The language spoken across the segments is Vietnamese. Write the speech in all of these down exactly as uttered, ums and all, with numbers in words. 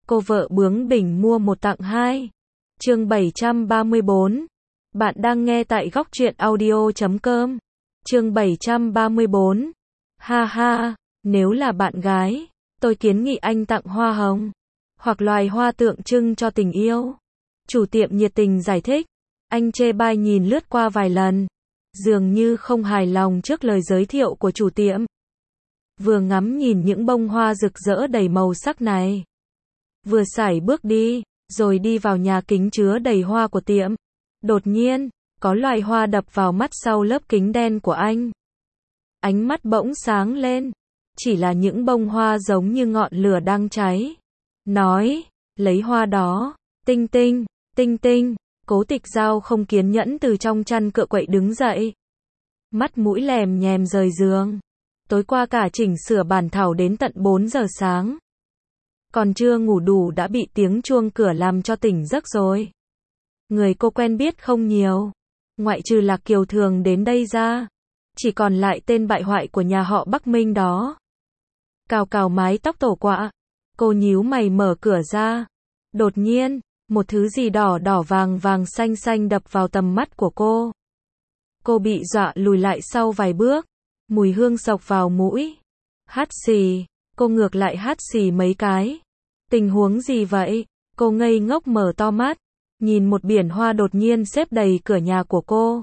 Cô vợ bướng bỉnh mua một tặng hai. Chương bảy trăm ba mươi bốn. Bạn đang nghe tại góc truyện audio chấm com. Chương bảy trăm ba mươi bốn. Ha ha, nếu là bạn gái, tôi kiến nghị anh tặng hoa hồng, hoặc loài hoa tượng trưng cho tình yêu. Chủ tiệm nhiệt tình giải thích. Anh chê bai nhìn lướt qua vài lần, dường như không hài lòng trước lời giới thiệu của chủ tiệm. Vừa ngắm nhìn những bông hoa rực rỡ đầy màu sắc này, vừa sải bước đi, rồi đi vào nhà kính chứa đầy hoa của tiệm. Đột nhiên, có loài hoa đập vào mắt sau lớp kính đen của anh. Ánh mắt bỗng sáng lên, chỉ là những bông hoa giống như ngọn lửa đang cháy. Nói, lấy hoa đó, Tinh Tinh, Tinh Tinh. Cố Tịch Giao không kiên nhẫn từ trong chăn cựa quậy đứng dậy. Mắt mũi lèm nhèm rời giường. Tối qua cả chỉnh sửa bản thảo đến tận bốn giờ sáng. Còn chưa ngủ đủ đã bị tiếng chuông cửa làm cho tỉnh giấc rồi. Người cô quen biết không nhiều, ngoại trừ Lạc Kiều thường đến đây ra, chỉ còn lại tên bại hoại của nhà họ Bắc Minh đó. Cào cào mái tóc tổ quạ, cô nhíu mày mở cửa ra. Đột nhiên, một thứ gì đỏ đỏ vàng vàng xanh xanh đập vào tầm mắt của cô. Cô bị dọa lùi lại sau vài bước, mùi hương xộc vào mũi. Hắt xì, cô ngược lại hắt xì mấy cái. Tình huống gì vậy? Cô ngây ngốc mở to mắt, nhìn một biển hoa đột nhiên xếp đầy cửa nhà của cô.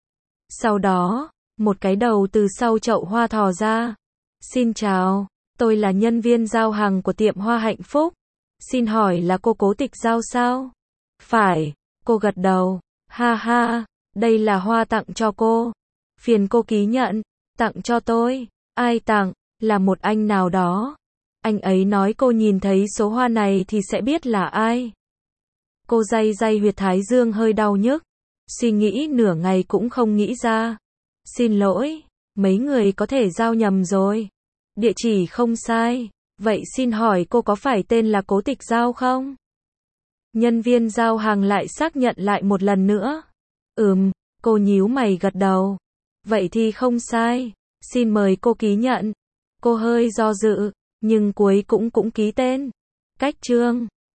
Sau đó, một cái đầu từ sau chậu hoa thò ra. Xin chào, tôi là nhân viên giao hàng của tiệm Hoa Hạnh Phúc. Xin hỏi là cô Cố Tịch Giao sao? Phải, cô gật đầu. Ha ha, đây là hoa tặng cho cô. Phiền cô ký nhận. Tặng cho tôi. Ai tặng? Là một anh nào đó. Anh ấy nói cô nhìn thấy số hoa này thì sẽ biết là ai. Cô day day huyệt thái dương hơi đau nhức. Suy nghĩ nửa ngày cũng không nghĩ ra. Xin lỗi, mấy người có thể giao nhầm rồi. Địa chỉ không sai. Vậy xin hỏi cô có phải tên là Cố Tịch Giao không? Nhân viên giao hàng lại xác nhận lại một lần nữa. Ừm, cô nhíu mày gật đầu. Vậy thì không sai. Xin mời cô ký nhận. Cô hơi do dự, nhưng cuối cũng cũng ký tên. Cách chương.